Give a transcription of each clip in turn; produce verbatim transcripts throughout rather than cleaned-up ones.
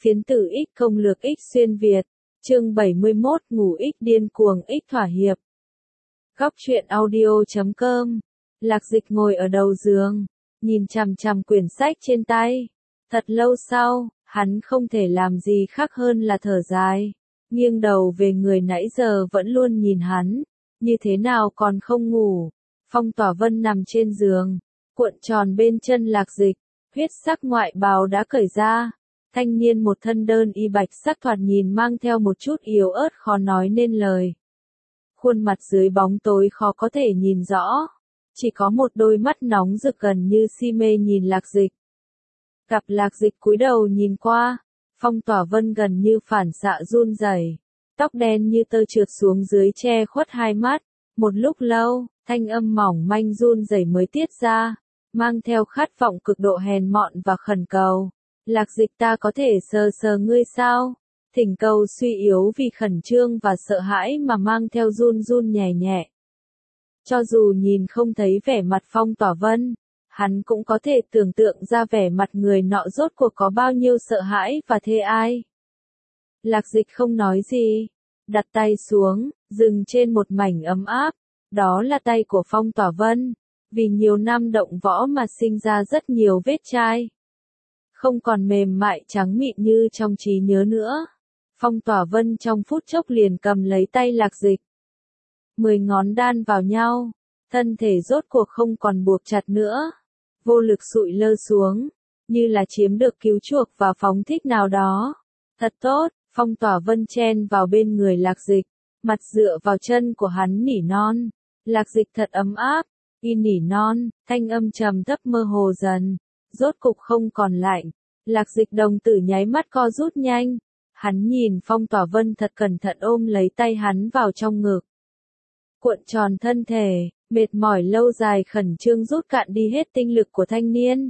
Phiến tử X công lược X xuyên Việt, chương bảy mươi mốt ngủ X điên cuồng X thỏa hiệp. Góc truyện audio chấm com. Lạc Dịch ngồi ở đầu giường, nhìn chằm chằm quyển sách trên tay. Thật lâu sau, hắn không thể làm gì khác hơn là thở dài, nghiêng đầu về người nãy giờ vẫn luôn nhìn hắn, như thế nào còn không ngủ. Phong Tỏa Vân nằm trên giường, cuộn tròn bên chân Lạc Dịch, huyết sắc ngoại bào đã cởi ra. Thanh niên một thân đơn y bạch sắc thoạt nhìn mang theo một chút yếu ớt khó nói nên lời. Khuôn mặt dưới bóng tối khó có thể nhìn rõ, chỉ có một đôi mắt nóng rực gần như si mê nhìn Lạc Dịch. Gặp Lạc Dịch cúi đầu nhìn qua, Phong Tỏa Vân gần như phản xạ run rẩy, tóc đen như tơ trượt xuống dưới che khuất hai mắt. Một lúc lâu, thanh âm mỏng manh run rẩy mới tiết ra, mang theo khát vọng cực độ hèn mọn và khẩn cầu. Lạc Dịch, ta có thể sờ sờ ngươi sao? Thỉnh cầu suy yếu vì khẩn trương và sợ hãi mà mang theo run run nhẹ nhẹ. Cho dù nhìn không thấy vẻ mặt Phong Tỏa Vân, hắn cũng có thể tưởng tượng ra vẻ mặt người nọ rốt cuộc có bao nhiêu sợ hãi và thê ai. Lạc Dịch không nói gì, đặt tay xuống, dừng trên một mảnh ấm áp, đó là tay của Phong Tỏa Vân, vì nhiều năm động võ mà sinh ra rất nhiều vết chai. Không còn mềm mại trắng mịn như trong trí nhớ nữa. Phong Tỏa Vân trong phút chốc liền cầm lấy tay Lạc Dịch. Mười ngón đan vào nhau, thân thể rốt cuộc không còn buộc chặt nữa. Vô lực sụi lơ xuống, như là chiếm được cứu chuộc và phóng thích nào đó. Thật tốt, Phong Tỏa Vân chen vào bên người Lạc Dịch, mặt dựa vào chân của hắn nỉ non. Lạc Dịch thật ấm áp, y nỉ non, thanh âm trầm thấp mơ hồ dần. Rốt cục không còn lạnh, Lạc Dịch đồng tử nháy mắt co rút nhanh, hắn nhìn Phong Tỏa Vân thật cẩn thận ôm lấy tay hắn vào trong ngực. Cuộn tròn thân thể, mệt mỏi lâu dài khẩn trương rút cạn đi hết tinh lực của thanh niên.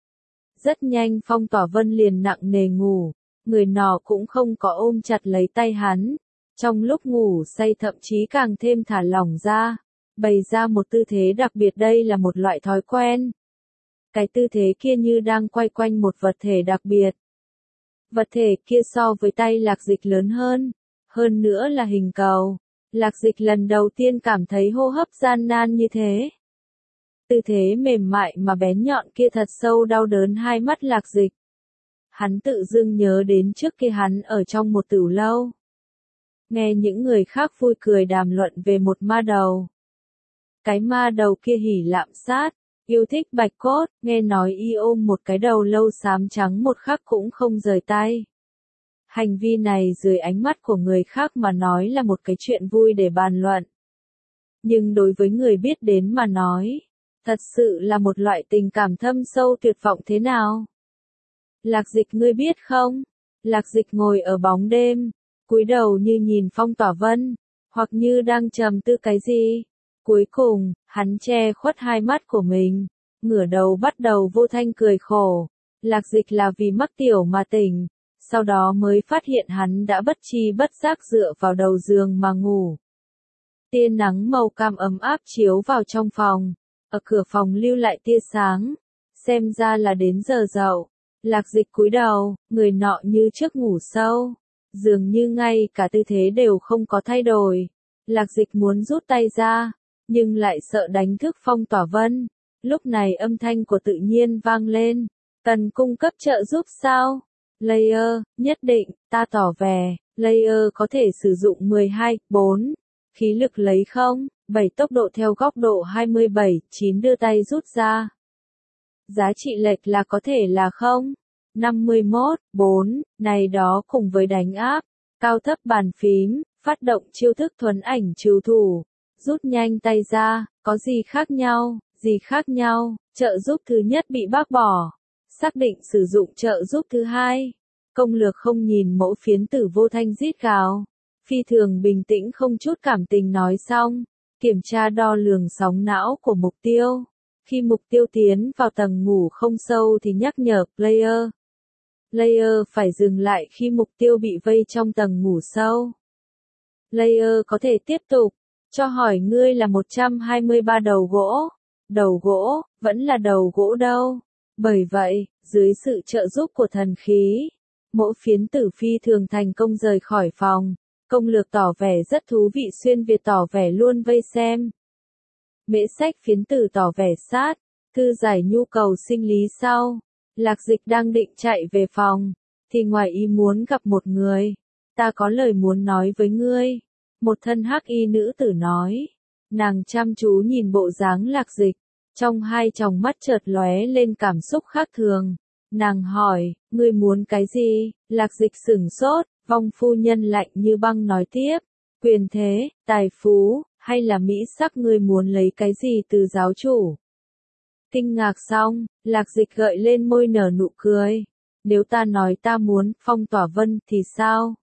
Rất nhanh Phong Tỏa Vân liền nặng nề ngủ, người nọ cũng không có ôm chặt lấy tay hắn, trong lúc ngủ say thậm chí càng thêm thả lỏng ra, bày ra một tư thế đặc biệt. Đây là một loại thói quen. Cái tư thế kia như đang quay quanh một vật thể đặc biệt. Vật thể kia so với tay Lạc Dịch lớn hơn, hơn nữa là hình cầu. Lạc Dịch lần đầu tiên cảm thấy hô hấp gian nan như thế. Tư thế mềm mại mà bén nhọn kia thật sâu đau đớn hai mắt Lạc Dịch. Hắn tự dưng nhớ đến trước kia hắn ở trong một tửu lâu. Nghe những người khác vui cười đàm luận về một ma đầu. Cái ma đầu kia hỉ lạm sát. Yêu thích bạch cốt, nghe nói y ôm một cái đầu lâu xám trắng một khắc cũng không rời tay. Hành vi này dưới ánh mắt của người khác mà nói là một cái chuyện vui để bàn luận. Nhưng đối với người biết đến mà nói, thật sự là một loại tình cảm thâm sâu tuyệt vọng thế nào. Lạc Dịch, ngươi biết không? Lạc Dịch ngồi ở bóng đêm, cúi đầu như nhìn Phong Tỏa Vân, hoặc như đang trầm tư cái gì. Cuối cùng, hắn che khuất hai mắt của mình, ngửa đầu bắt đầu vô thanh cười khổ. Lạc Dịch là vì mắc tiểu mà tỉnh, sau đó mới phát hiện hắn đã bất tri bất giác dựa vào đầu giường mà ngủ. Tia nắng màu cam ấm áp chiếu vào trong phòng, ở cửa phòng lưu lại tia sáng, xem ra là đến giờ dậu. Lạc Dịch cúi đầu, người nọ như trước ngủ sâu, dường như ngay cả tư thế đều không có thay đổi. Lạc Dịch muốn rút tay ra, nhưng lại sợ đánh thức Phong Tỏa Vân. Lúc này âm thanh của tự nhiên vang lên. Cần cung cấp trợ giúp sao? Layer, nhất định, ta tỏ vẻ. Layer có thể sử dụng mười hai, bốn. Khí lực lấy không, bảy tốc độ theo góc độ hai mươi bảy, chín đưa tay rút ra. Giá trị lệch là có thể là không, năm mươi mốt, bốn, này đó cùng với đánh áp, cao thấp bàn phím, phát động chiêu thức thuấn ảnh trừ thủ. Rút nhanh tay ra, có gì khác nhau, gì khác nhau, trợ giúp thứ nhất bị bác bỏ. Xác định sử dụng trợ giúp thứ hai. Công lược không nhìn mẫu phiến tử vô thanh rít gào. Phi thường bình tĩnh không chút cảm tình nói xong. Kiểm tra đo lường sóng não của mục tiêu. Khi mục tiêu tiến vào tầng ngủ không sâu thì nhắc nhở player. Player phải dừng lại khi mục tiêu bị vây trong tầng ngủ sâu. Player có thể tiếp tục. Cho hỏi ngươi là một trăm hai mươi ba đầu gỗ. Đầu gỗ, vẫn là đầu gỗ đâu. Bởi vậy, dưới sự trợ giúp của thần khí, Mỗ phiến tử phi thường thành công rời khỏi phòng. Công lược tỏ vẻ rất thú vị, xuyên Việt tỏ vẻ luôn vây xem. Mễ sách phiến tử tỏ vẻ sát. Thư giải nhu cầu sinh lý sau. Lạc Dịch đang định chạy về phòng. Thì ngoài ý muốn gặp một người. Ta có lời muốn nói với ngươi. Một thân hắc y nữ tử nói. Nàng chăm chú nhìn bộ dáng Lạc Dịch. Trong hai tròng mắt chợt lóe lên cảm xúc khác thường. Nàng hỏi, ngươi muốn cái gì? Lạc Dịch sửng sốt, vong phu nhân lạnh như băng nói tiếp. Quyền thế, tài phú, hay là mỹ sắc, ngươi muốn lấy cái gì từ giáo chủ? Kinh ngạc xong, Lạc Dịch gợi lên môi nở nụ cười. Nếu ta nói ta muốn Phong Tỏa Vân thì sao?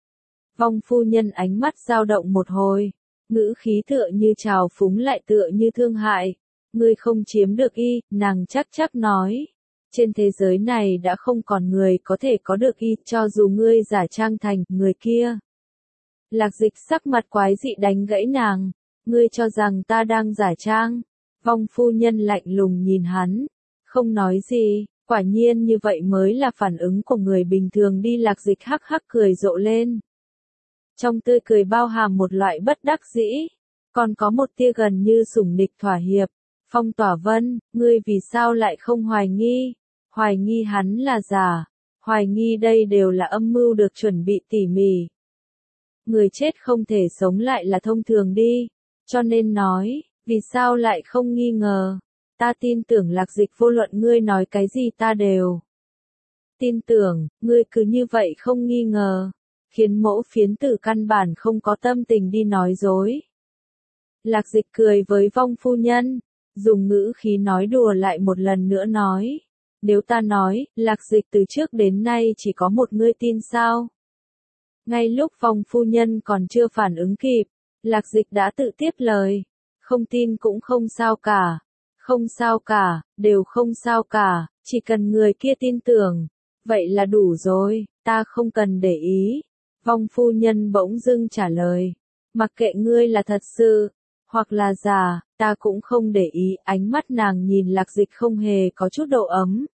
Vong phu nhân ánh mắt dao động một hồi. Ngữ khí tựa như trào phúng lại tựa như thương hại. Ngươi không chiếm được y, nàng chắc chắc nói. Trên thế giới này đã không còn người có thể có được y, cho dù ngươi giả trang thành người kia. Lạc Dịch sắc mặt quái dị đánh gãy nàng. Ngươi cho rằng ta đang giả trang? Vong phu nhân lạnh lùng nhìn hắn. Không nói gì, quả nhiên như vậy mới là phản ứng của người bình thường đi. Lạc Dịch hắc hắc cười rộ lên. Trong tươi cười bao hàm một loại bất đắc dĩ. Còn có một tia gần như sủng nịch thỏa hiệp. Phong Tỏa Vân, ngươi vì sao lại không hoài nghi? Hoài nghi hắn là giả. Hoài nghi đây đều là âm mưu được chuẩn bị tỉ mỉ. Người chết không thể sống lại là thông thường đi. Cho nên nói, vì sao lại không nghi ngờ? Ta tin tưởng Lạc Dịch, vô luận ngươi nói cái gì ta đều tin tưởng, ngươi cứ như vậy không nghi ngờ. Khiến mỗ phiến tử căn bản không có tâm tình đi nói dối. Lạc Dịch cười với vong phu nhân. Dùng ngữ khí nói đùa lại một lần nữa nói. Nếu ta nói, Lạc Dịch từ trước đến nay chỉ có một ngươi tin sao? Ngay lúc vong phu nhân còn chưa phản ứng kịp, Lạc Dịch đã tự tiếp lời. Không tin cũng không sao cả. Không sao cả, đều không sao cả, chỉ cần người kia tin tưởng. Vậy là đủ rồi, ta không cần để ý. Vong phu nhân bỗng dưng trả lời. Mặc kệ ngươi là thật sự, hoặc là giả, ta cũng không để ý. Ánh mắt nàng nhìn Lạc Dịch không hề có chút độ ấm.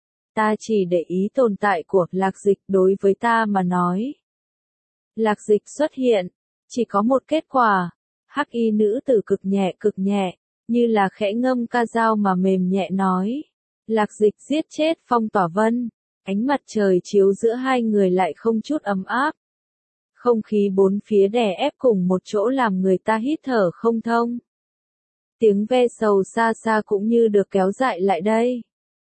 Ta chỉ để ý tồn tại của Lạc Dịch đối với ta mà nói. Lạc Dịch xuất hiện, chỉ có một kết quả. Hắc y nữ tử cực nhẹ cực nhẹ, như là khẽ ngâm ca dao mà mềm nhẹ nói. Lạc Dịch giết chết Phong Tỏa Vân. Ánh mặt trời chiếu giữa hai người lại không chút ấm áp. Không khí bốn phía đè ép cùng một chỗ làm người ta hít thở không thông. Tiếng ve sầu xa xa cũng như được kéo dại lại đây.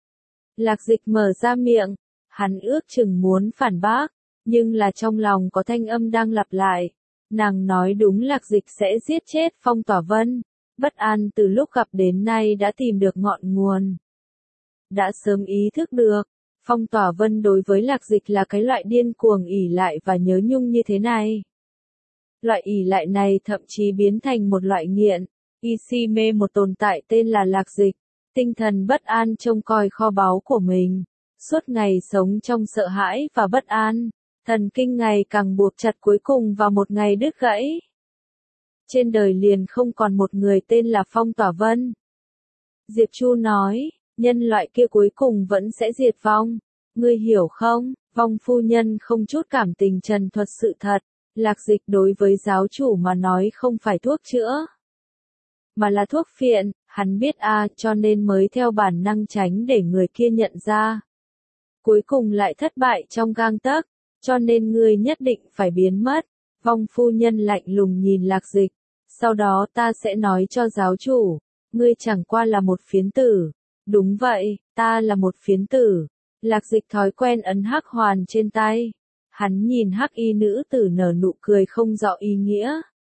Lạc Dịch mở ra miệng, hắn ước chừng muốn phản bác, nhưng là trong lòng có thanh âm đang lặp lại. Nàng nói đúng, Lạc Dịch sẽ giết chết Phong Tỏa Vân. Bất an từ lúc gặp đến nay đã tìm được ngọn nguồn. Đã sớm ý thức được, Phong Tỏa Vân đối với Lạc Dịch là cái loại điên cuồng ỷ lại và nhớ nhung như thế này. Loại ỷ lại này thậm chí biến thành một loại nghiện. Y si mê một tồn tại tên là Lạc Dịch. Tinh thần bất an trông coi kho báu của mình. Suốt ngày sống trong sợ hãi và bất an. Thần kinh ngày càng buộc chặt, cuối cùng vào một ngày đứt gãy. Trên đời liền không còn một người tên là Phong Tỏa Vân. Diệp Chu nói, nhân loại kia cuối cùng vẫn sẽ diệt vong. Ngươi hiểu không? Vong phu nhân không chút cảm tình trần thuật sự thật. Lạc Dịch đối với giáo chủ mà nói không phải thuốc chữa, mà là thuốc phiện. Hắn biết a, à, cho nên mới theo bản năng tránh để người kia nhận ra. Cuối cùng lại thất bại trong gang tấc, cho nên ngươi nhất định phải biến mất. Vong phu nhân lạnh lùng nhìn Lạc Dịch. Sau đó ta sẽ nói cho giáo chủ, ngươi chẳng qua là một phiến tử. Đúng vậy, ta là một phiến tử. Lạc Dịch thói quen ấn hắc hoàn trên tay. Hắn nhìn hắc y nữ tử nở nụ cười không rõ ý nghĩa.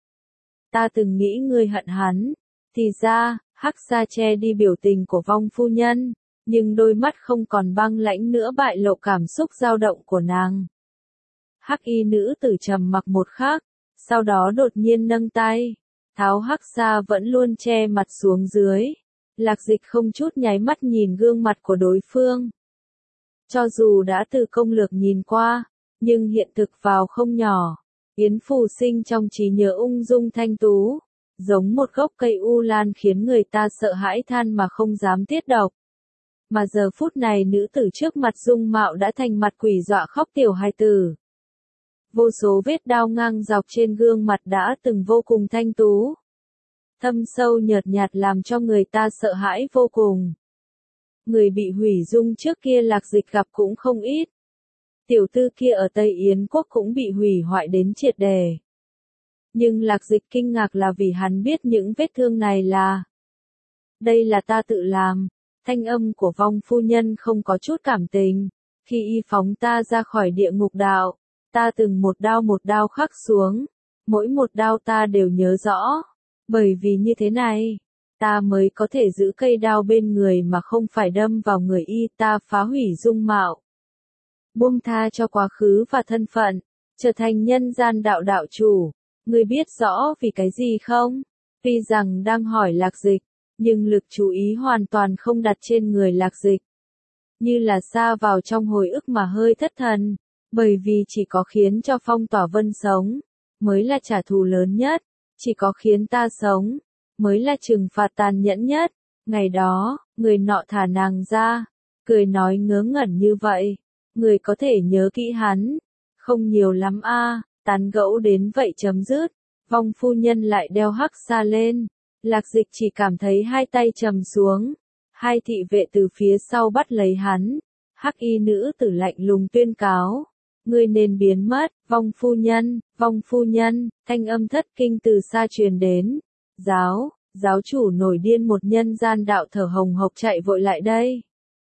Ta từng nghĩ ngươi hận hắn. Thì ra, hắc sa che đi biểu tình của vong phu nhân, nhưng đôi mắt không còn băng lãnh nữa bại lộ cảm xúc dao động của nàng. Hắc y nữ tử trầm mặc một khắc, sau đó đột nhiên nâng tay, tháo hắc sa vẫn luôn che mặt xuống dưới. Lạc Dịch không chút nháy mắt nhìn gương mặt của đối phương. Cho dù đã từ công lược nhìn qua, nhưng hiện thực vào không nhỏ. Yến Phù Sinh trong trí nhớ ung dung thanh tú, giống một gốc cây u lan khiến người ta sợ hãi than mà không dám tiết độc. Mà giờ phút này nữ tử trước mặt dung mạo đã thành mặt quỷ dọa khóc tiểu hài tử. Vô số vết đao ngang dọc trên gương mặt đã từng vô cùng thanh tú. Thâm sâu nhợt nhạt làm cho người ta sợ hãi vô cùng. Người bị hủy dung trước kia Lạc Dịch gặp cũng không ít. Tiểu tư kia ở Tây Yến Quốc cũng bị hủy hoại đến triệt đề. Nhưng Lạc Dịch kinh ngạc là vì hắn biết những vết thương này là đây là ta tự làm. Thanh âm của Vong phu nhân không có chút cảm tình. Khi y phóng ta ra khỏi địa ngục đạo, ta từng một đao một đao khắc xuống. Mỗi một đao ta đều nhớ rõ. Bởi vì như thế này, ta mới có thể giữ cây đao bên người mà không phải đâm vào người y, ta phá hủy dung mạo. Buông tha cho quá khứ và thân phận, trở thành nhân gian đạo đạo chủ. Ngươi biết rõ vì cái gì không? Tuy rằng đang hỏi Lạc Dịch, nhưng lực chú ý hoàn toàn không đặt trên người Lạc Dịch. Như là xa vào trong hồi ức mà hơi thất thần, bởi vì chỉ có khiến cho Phong Tỏa Vân sống, mới là trả thù lớn nhất, chỉ có khiến ta sống, mới là trừng phạt tàn nhẫn nhất. Ngày đó, người nọ thả nàng ra, cười nói ngớ ngẩn như vậy, người có thể nhớ kỹ hắn, không nhiều lắm a. Tán gẫu đến vậy chấm dứt, Vong phu nhân lại đeo hắc xa lên. Lạc Dịch chỉ cảm thấy hai tay trầm xuống, hai thị vệ từ phía sau bắt lấy hắn. Hắc y nữ tử lạnh lùng tuyên cáo, ngươi nên biến mất. Vong phu nhân, Vong phu nhân, thanh âm thất kinh từ xa truyền đến. Giáo, giáo chủ nổi điên, một nhân gian đạo thở hồng hộc chạy vội lại đây.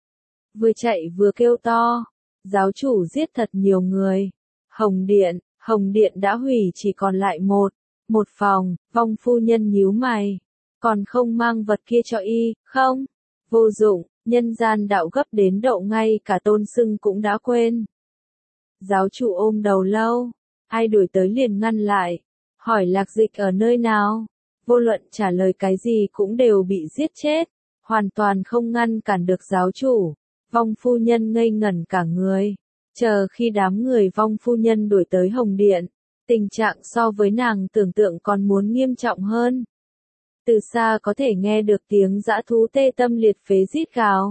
Vừa chạy vừa kêu to, giáo chủ giết thật nhiều người. Hồng Điện, Hồng Điện đã hủy, chỉ còn lại một, một phòng. Vong phu nhân nhíu mày, còn không mang vật kia cho y, không? Vô dụng, nhân gian đạo gấp đến độ ngay cả tôn xưng cũng đã quên. Giáo chủ ôm đầu lâu, ai đuổi tới liền ngăn lại, hỏi Lạc Dịch ở nơi nào. Vô luận trả lời cái gì cũng đều bị giết chết, hoàn toàn không ngăn cản được giáo chủ. Vong phu nhân ngây ngẩn cả người. Chờ khi đám người Vong phu nhân đuổi tới Hồng Điện, tình trạng so với nàng tưởng tượng còn muốn nghiêm trọng hơn. Từ xa có thể nghe được tiếng dã thú tê tâm liệt phế rít gào.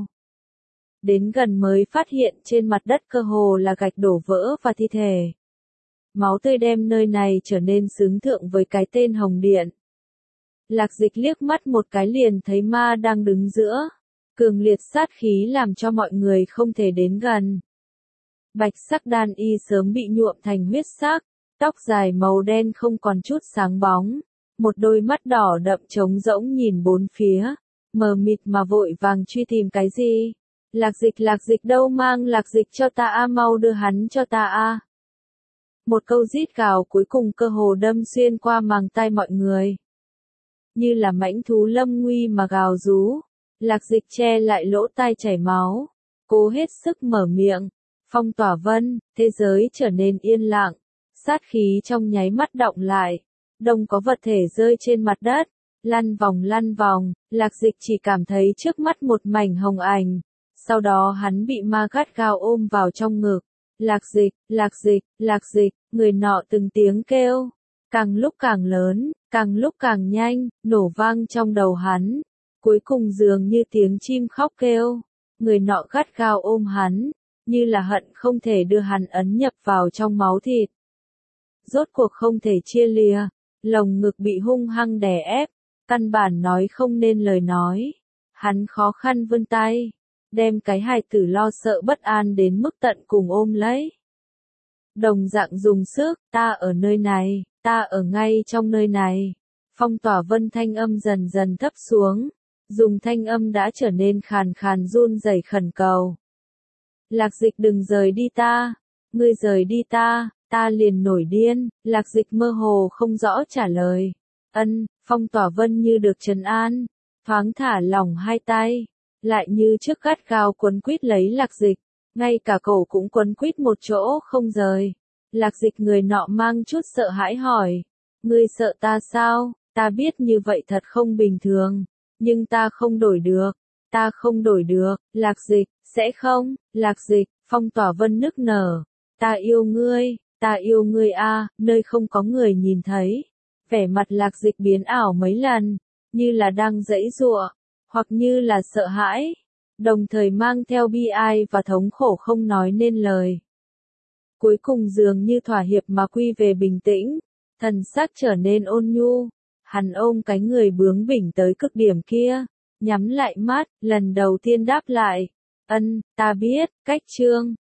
Đến gần mới phát hiện trên mặt đất cơ hồ là gạch đổ vỡ và thi thể. Máu tươi đem nơi này trở nên xứng thượng với cái tên Hồng Điện. Lạc Dịch liếc mắt một cái liền thấy ma đang đứng giữa. Cường liệt sát khí làm cho mọi người không thể đến gần. Bạch sắc đan y sớm bị nhuộm thành huyết sắc, tóc dài màu đen không còn chút sáng bóng, một đôi mắt đỏ đậm trống rỗng nhìn bốn phía, mờ mịt mà vội vàng truy tìm cái gì. Lạc Dịch, Lạc Dịch đâu, mang Lạc Dịch cho ta a, mau đưa hắn cho ta a. Một câu rít gào cuối cùng cơ hồ đâm xuyên qua màng tai mọi người. Như là mãnh thú lâm nguy mà gào rú, Lạc Dịch che lại lỗ tai chảy máu, cố hết sức mở miệng. Phong Tỏa Vân, thế giới trở nên yên lặng, sát khí trong nháy mắt động lại, đông có vật thể rơi trên mặt đất, lăn vòng lăn vòng. Lạc Dịch chỉ cảm thấy trước mắt một mảnh hồng ảnh, sau đó hắn bị ma gắt gao ôm vào trong ngực. Lạc Dịch, Lạc Dịch, Lạc Dịch, người nọ từng tiếng kêu, càng lúc càng lớn, càng lúc càng nhanh, nổ vang trong đầu hắn, cuối cùng dường như tiếng chim khóc kêu. Người nọ gắt gao ôm hắn, như là hận không thể đưa hắn ấn nhập vào trong máu thịt. Rốt cuộc không thể chia lìa, lồng ngực bị hung hăng đè ép, căn bản nói không nên lời nói. Hắn khó khăn vươn tay, đem cái hài tử lo sợ bất an đến mức tận cùng ôm lấy. Đồng dạng dùng sức, ta ở nơi này, ta ở ngay trong nơi này. Phong Tỏa Vân thanh âm dần dần thấp xuống, dùng thanh âm đã trở nên khàn khàn run rẩy khẩn cầu. Lạc Dịch đừng rời đi ta, ngươi rời đi ta, ta liền nổi điên. Lạc Dịch mơ hồ không rõ trả lời. Ân, Phong Tỏa Vân như được trấn an, thoáng thả lỏng hai tay, lại như trước gắt gao quấn quýt lấy Lạc Dịch, ngay cả cổ cũng quấn quýt một chỗ không rời. Lạc Dịch người nọ mang chút sợ hãi hỏi, ngươi sợ ta sao? Ta biết như vậy thật không bình thường, nhưng ta không đổi được, ta không đổi được. Lạc Dịch, sẽ không? Lạc Dịch, Phong Tỏa Vân nức nở, ta yêu ngươi, ta yêu ngươi a. Nơi không có người nhìn thấy, vẻ mặt Lạc Dịch biến ảo mấy lần, như là đang giãy giụa, hoặc như là sợ hãi. đồng thời mang theo bi ai và thống khổ không nói nên lời. Cuối cùng dường như thỏa hiệp mà quy về bình tĩnh, thần sắc trở nên ôn nhu, hắn ôm cái người bướng bỉnh tới cực điểm kia, nhắm lại mắt, lần đầu tiên đáp lại, ân, ta biết, cách trương.